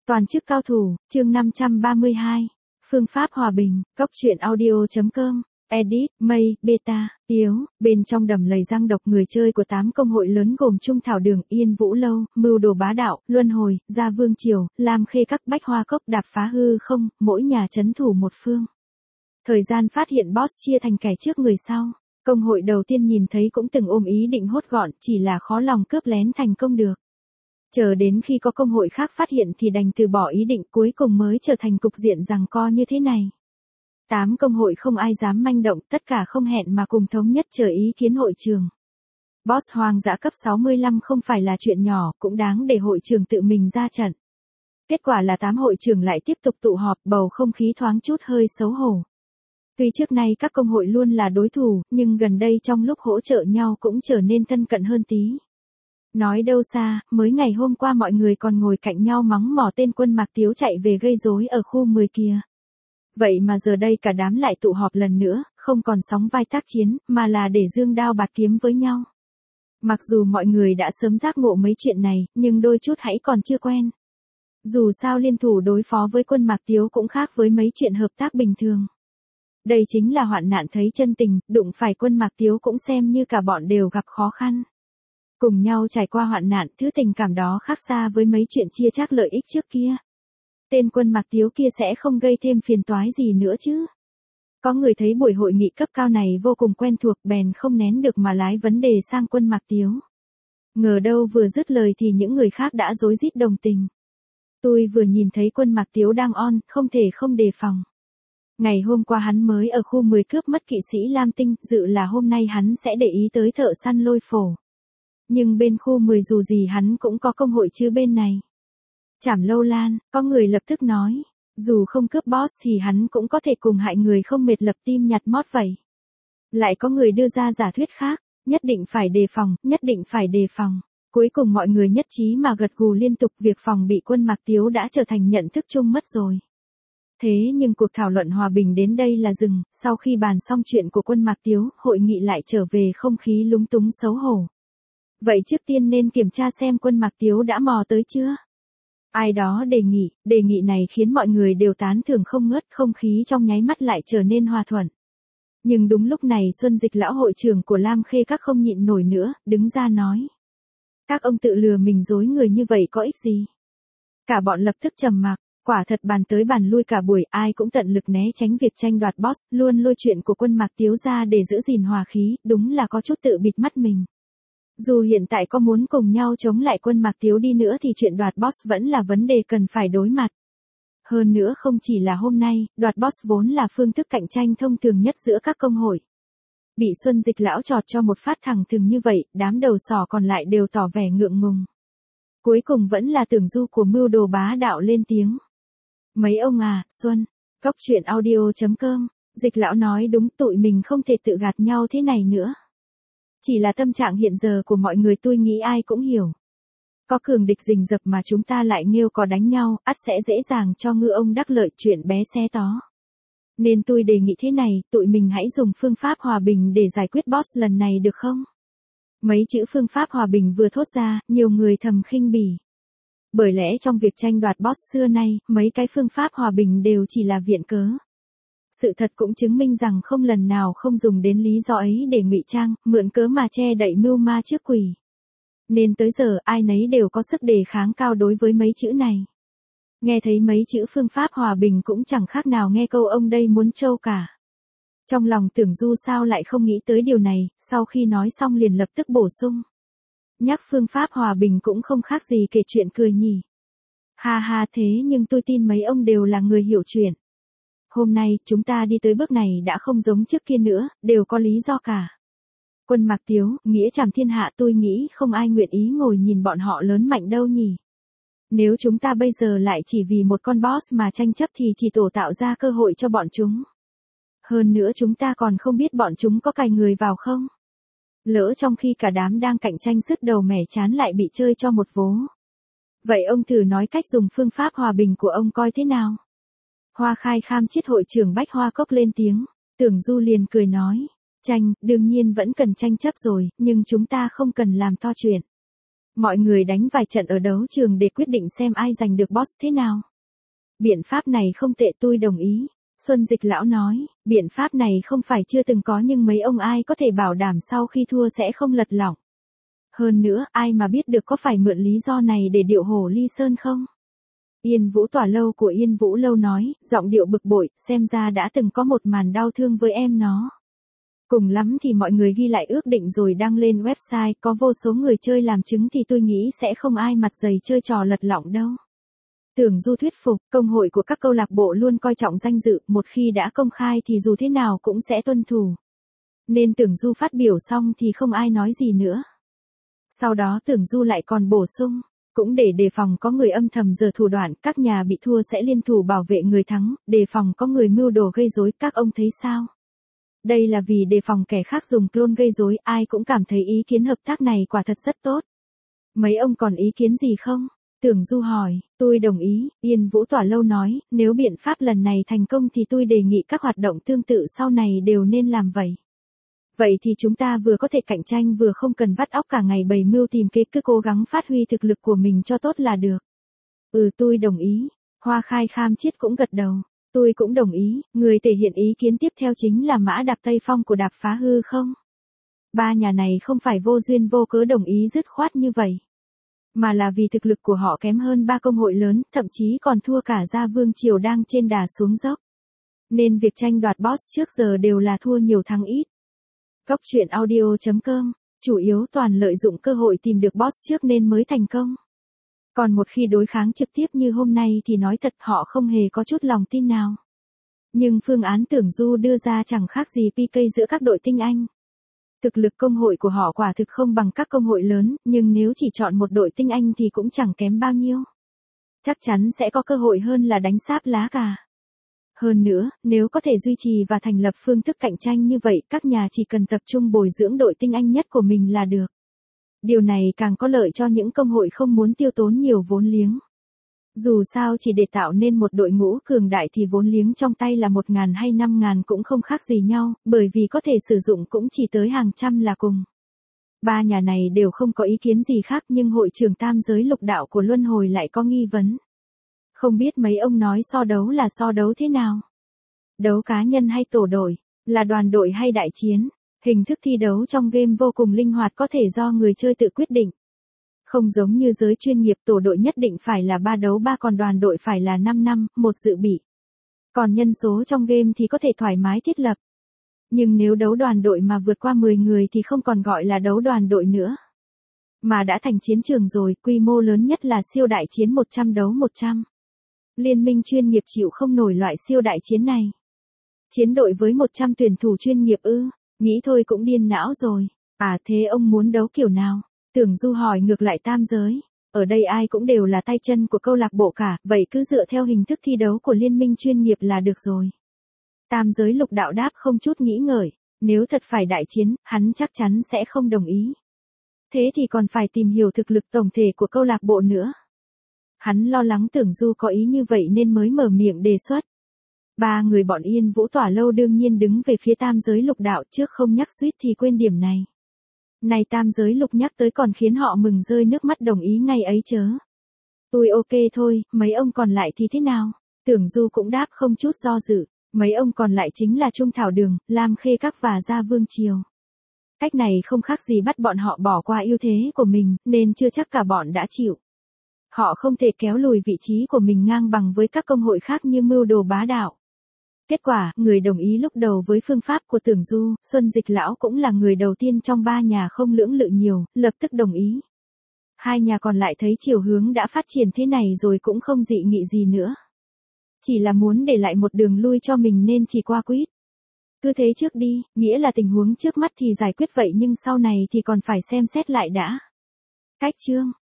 Toàn chức cao thủ, chương 532. Phương pháp hòa bình, góc truyện audio.com. Edit, Mây, Beta, Tiếu, bên trong đầm lầy răng độc người chơi của 8 công hội lớn gồm Trung Thảo Đường, Yên Vũ Lâu, Mưu Đồ Bá Đạo, Luân Hồi, Gia Vương Triều, Lam Khê các Bách Hoa Cốc đạp phá hư không, mỗi nhà trấn thủ một phương. Thời gian phát hiện boss chia thành kẻ trước người sau. Công hội đầu tiên nhìn thấy cũng từng ôm ý định hốt gọn, chỉ là khó lòng cướp lén thành công được. Chờ đến khi có công hội khác phát hiện thì đành từ bỏ ý định, cuối cùng mới trở thành cục diện giằng co như thế này. 8 công hội không ai dám manh động, tất cả không hẹn mà cùng thống nhất chờ ý kiến hội trường. Boss hoang dã cấp 65 không phải là chuyện nhỏ, cũng đáng để hội trường tự mình ra trận. Kết quả là 8 hội trưởng lại tiếp tục tụ họp, bầu không khí thoáng chút hơi xấu hổ. Tuy trước nay các công hội luôn là đối thủ, nhưng gần đây trong lúc hỗ trợ nhau cũng trở nên thân cận hơn tí. Nói đâu xa, mới ngày hôm qua mọi người còn ngồi cạnh nhau mắng mỏ tên Quân Mạc Tiếu chạy về gây rối ở khu 10 kia. Vậy mà giờ đây cả đám lại tụ họp lần nữa, không còn sóng vai tác chiến, mà là để dương đao bạt kiếm với nhau. Mặc dù mọi người đã sớm giác ngộ mấy chuyện này, nhưng đôi chút hãy còn chưa quen. Dù sao liên thủ đối phó với Quân Mạc Tiếu cũng khác với mấy chuyện hợp tác bình thường. Đây chính là hoạn nạn thấy chân tình, đụng phải Quân Mạc Tiếu cũng xem như cả bọn đều gặp khó khăn. Cùng nhau trải qua hoạn nạn, thứ tình cảm đó khác xa với mấy chuyện chia chác lợi ích trước kia. Tên Quân Mạc Tiếu kia sẽ không gây thêm phiền toái gì nữa chứ. Có người thấy buổi hội nghị cấp cao này vô cùng quen thuộc, bèn không nén được mà lái vấn đề sang Quân Mạc Tiếu. Ngờ đâu vừa dứt lời thì những người khác đã rối rít đồng tình. Tôi vừa nhìn thấy Quân Mạc Tiếu đang on, không thể không đề phòng. Ngày hôm qua hắn mới ở khu 10 cướp mất kỵ sĩ Lam Tinh, dự là hôm nay hắn sẽ để ý tới thợ săn lôi phổ. Nhưng bên khu 10 dù gì hắn cũng có công hội chứ bên này. Trảm Lâu Lan, có người lập tức nói, dù không cướp boss thì hắn cũng có thể cùng hại người không mệt lập tim nhặt mót vậy. Lại có người đưa ra giả thuyết khác, nhất định phải đề phòng, nhất định phải đề phòng. Cuối cùng mọi người nhất trí mà gật gù liên tục, việc phòng bị Quân Mạc Tiếu đã trở thành nhận thức chung mất rồi. Thế nhưng cuộc thảo luận hòa bình đến đây là dừng, sau khi bàn xong chuyện của Quân Mạc Tiếu, hội nghị lại trở về không khí lúng túng xấu hổ. Vậy trước tiên nên kiểm tra xem Quân Mạc Tiếu đã mò tới chưa? Ai đó đề nghị này khiến mọi người đều tán thưởng không ngớt, không khí trong nháy mắt lại trở nên hòa thuận. Nhưng đúng lúc này Xuân Dịch lão hội trưởng của Lam Khê các không nhịn nổi nữa, đứng ra nói. Các ông tự lừa mình dối người như vậy có ích gì? Cả bọn lập tức trầm mặc, quả thật bàn tới bàn lui cả buổi, ai cũng tận lực né tránh việc tranh đoạt boss, luôn lôi chuyện của Quân Mạc Tiếu ra để giữ gìn hòa khí, đúng là có chút tự bịt mắt mình. Dù hiện tại có muốn cùng nhau chống lại Quân Mạc Tiếu đi nữa thì chuyện đoạt boss vẫn là vấn đề cần phải đối mặt. Hơn nữa không chỉ là hôm nay, đoạt boss vốn là phương thức cạnh tranh thông thường nhất giữa các công hội. Bị Xuân Dịch lão chọt cho một phát thẳng thừng như vậy, đám đầu sỏ còn lại đều tỏ vẻ ngượng ngùng. Cuối cùng vẫn là Tưởng Du của Mưu Đồ Bá Đạo lên tiếng. Mấy ông à, Xuân, góc truyện audio.com, Dịch lão nói đúng, tụi mình không thể tự gạt nhau thế này nữa. Chỉ là tâm trạng hiện giờ của mọi người tôi nghĩ ai cũng hiểu. Có cường địch rình rập mà chúng ta lại nghêu có đánh nhau, ắt sẽ dễ dàng cho ngư ông đắc lợi chuyện bé xe tó. Nên tôi đề nghị thế này, tụi mình hãy dùng phương pháp hòa bình để giải quyết boss lần này được không? Mấy chữ phương pháp hòa bình vừa thốt ra, nhiều người thầm khinh bỉ. Bởi lẽ trong việc tranh đoạt boss xưa nay, mấy cái phương pháp hòa bình đều chỉ là viện cớ. Sự thật cũng chứng minh rằng không lần nào không dùng đến lý do ấy để ngụy trang, mượn cớ mà che đậy mưu ma trước quỷ. Nên tới giờ ai nấy đều có sức đề kháng cao đối với mấy chữ này. Nghe thấy mấy chữ phương pháp hòa bình cũng chẳng khác nào nghe câu ông đây muốn trâu cả. Trong lòng Tưởng Du sao lại không nghĩ tới điều này, sau khi nói xong liền lập tức bổ sung. Nhắc phương pháp hòa bình cũng không khác gì kể chuyện cười nhỉ. Ha ha, thế nhưng tôi tin mấy ông đều là người hiểu chuyện. Hôm nay, chúng ta đi tới bước này đã không giống trước kia nữa, đều có lý do cả. Quân Mạc Tiếu, nghĩa trảm thiên hạ, tôi nghĩ không ai nguyện ý ngồi nhìn bọn họ lớn mạnh đâu nhỉ. Nếu chúng ta bây giờ lại chỉ vì một con boss mà tranh chấp thì chỉ tổ tạo ra cơ hội cho bọn chúng. Hơn nữa chúng ta còn không biết bọn chúng có cài người vào không. Lỡ trong khi cả đám đang cạnh tranh sứt đầu mẻ chán lại bị chơi cho một vố. Vậy ông thử nói cách dùng phương pháp hòa bình của ông coi thế nào? Hoa Khai Kham Chiết hội trưởng Bách Hoa Cốc lên tiếng, Tưởng Du liền cười nói, tranh, đương nhiên vẫn cần tranh chấp rồi, nhưng chúng ta không cần làm to chuyện. Mọi người đánh vài trận ở đấu trường để quyết định xem ai giành được boss thế nào. Biện pháp này không tệ, tôi đồng ý. Xuân Dịch lão nói, biện pháp này không phải chưa từng có nhưng mấy ông ai có thể bảo đảm sau khi thua sẽ không lật lỏng. Hơn nữa, ai mà biết được có phải mượn lý do này để điệu hổ ly sơn không? Yên Vũ Tỏa Lâu của Yên Vũ Lâu nói, giọng điệu bực bội, xem ra đã từng có một màn đau thương với em nó. Cùng lắm thì mọi người ghi lại ước định rồi đăng lên website, có vô số người chơi làm chứng thì tôi nghĩ sẽ không ai mặt dày chơi trò lật lọng đâu. Tưởng Du thuyết phục, công hội của các câu lạc bộ luôn coi trọng danh dự, một khi đã công khai thì dù thế nào cũng sẽ tuân thủ. Nên Tưởng Du phát biểu xong thì không ai nói gì nữa. Sau đó Tưởng Du lại còn bổ sung, cũng để đề phòng có người âm thầm giở thủ đoạn, các nhà bị thua sẽ liên thủ bảo vệ người thắng, đề phòng có người mưu đồ gây rối, các ông thấy sao? Đây là vì đề phòng kẻ khác dùng clone gây rối, ai cũng cảm thấy ý kiến hợp tác này quả thật rất tốt. Mấy ông còn ý kiến gì không? Tưởng Du hỏi, tôi đồng ý, Yên Vũ Tỏa Lâu nói, nếu biện pháp lần này thành công thì tôi đề nghị các hoạt động tương tự sau này đều nên làm vậy. Vậy thì chúng ta vừa có thể cạnh tranh vừa không cần vắt óc cả ngày bày mưu tìm kế, cứ cố gắng phát huy thực lực của mình cho tốt là được. Tôi đồng ý. Hoa Khai Kham Chiết cũng gật đầu. Tôi cũng đồng ý, người thể hiện ý kiến tiếp theo chính là Mã Đạp Tây Phong của Đạp Phá Hư không? Ba nhà này không phải vô duyên vô cớ đồng ý dứt khoát như vậy. Mà là vì thực lực của họ kém hơn ba công hội lớn, thậm chí còn thua cả Gia Vương Triều đang trên đà xuống dốc. Nên việc tranh đoạt boss trước giờ đều là thua nhiều thắng ít. Góc truyện audio.com, chủ yếu toàn lợi dụng cơ hội tìm được boss trước nên mới thành công. Còn một khi đối kháng trực tiếp như hôm nay thì nói thật họ không hề có chút lòng tin nào. Nhưng phương án Tưởng Du đưa ra chẳng khác gì PK giữa các đội tinh anh. Thực lực công hội của họ quả thực không bằng các công hội lớn, nhưng nếu chỉ chọn một đội tinh anh thì cũng chẳng kém bao nhiêu. Chắc chắn sẽ có cơ hội hơn là đánh sáp lá cà. Hơn nữa, nếu có thể duy trì và thành lập phương thức cạnh tranh như vậy, các nhà chỉ cần tập trung bồi dưỡng đội tinh anh nhất của mình là được. Điều này càng có lợi cho những công hội không muốn tiêu tốn nhiều vốn liếng. Dù sao chỉ để tạo nên một đội ngũ cường đại thì vốn liếng trong tay là 1.000 hay 5.000 cũng không khác gì nhau, bởi vì có thể sử dụng cũng chỉ tới hàng trăm là cùng. Ba nhà này đều không có ý kiến gì khác nhưng hội trưởng tam giới lục đạo của Luân Hồi lại có nghi vấn. Không biết mấy ông nói so đấu là so đấu thế nào? Đấu cá nhân hay tổ đội? Là đoàn đội hay đại chiến? Hình thức thi đấu trong game vô cùng linh hoạt có thể do người chơi tự quyết định. Không giống như giới chuyên nghiệp, tổ đội nhất định phải là 3 đấu 3 còn đoàn đội phải là 5 1 dự bị. Còn nhân số trong game thì có thể thoải mái thiết lập. Nhưng nếu đấu đoàn đội mà vượt qua 10 người thì không còn gọi là đấu đoàn đội nữa. Mà đã thành chiến trường rồi, quy mô lớn nhất là siêu đại chiến 100 đấu 100. Liên minh chuyên nghiệp chịu không nổi loại siêu đại chiến này. Chiến đội với 100 tuyển thủ chuyên nghiệp nghĩ thôi cũng điên não rồi. À thế ông muốn đấu kiểu nào? Tưởng Du hỏi ngược lại tam giới. Ở đây ai cũng đều là tay chân của câu lạc bộ cả, vậy cứ dựa theo hình thức thi đấu của liên minh chuyên nghiệp là được rồi. Tam giới lục đạo đáp không chút nghĩ ngợi. Nếu thật phải đại chiến, hắn chắc chắn sẽ không đồng ý. Thế thì còn phải tìm hiểu thực lực tổng thể của câu lạc bộ nữa. Hắn lo lắng Tưởng Du có ý như vậy nên mới mở miệng đề xuất. Ba người bọn Yên Vũ Tỏa Lâu đương nhiên đứng về phía tam giới lục đạo, trước không nhắc suýt thì quên điểm này. Này tam giới lục nhắc tới còn khiến họ mừng rơi nước mắt đồng ý ngay ấy chớ. Tôi ok thôi, mấy ông còn lại thì thế nào? Tưởng Du cũng đáp không chút do dự. Mấy ông còn lại chính là Trung Thảo Đường, Lam Khê Các và Gia Vương Triều. Cách này không khác gì bắt bọn họ bỏ qua ưu thế của mình, nên chưa chắc cả bọn đã chịu. Họ không thể kéo lùi vị trí của mình ngang bằng với các công hội khác như mưu đồ bá đạo. Kết quả, người đồng ý lúc đầu với phương pháp của Tưởng Du, Xuân Dịch Lão cũng là người đầu tiên trong ba nhà không lưỡng lự nhiều, lập tức đồng ý. Hai nhà còn lại thấy chiều hướng đã phát triển thế này rồi cũng không dị nghị gì nữa. Chỉ là muốn để lại một đường lui cho mình nên chỉ qua quýt. Cứ thế trước đi, nghĩa là tình huống trước mắt thì giải quyết vậy nhưng sau này thì còn phải xem xét lại đã. Cách chương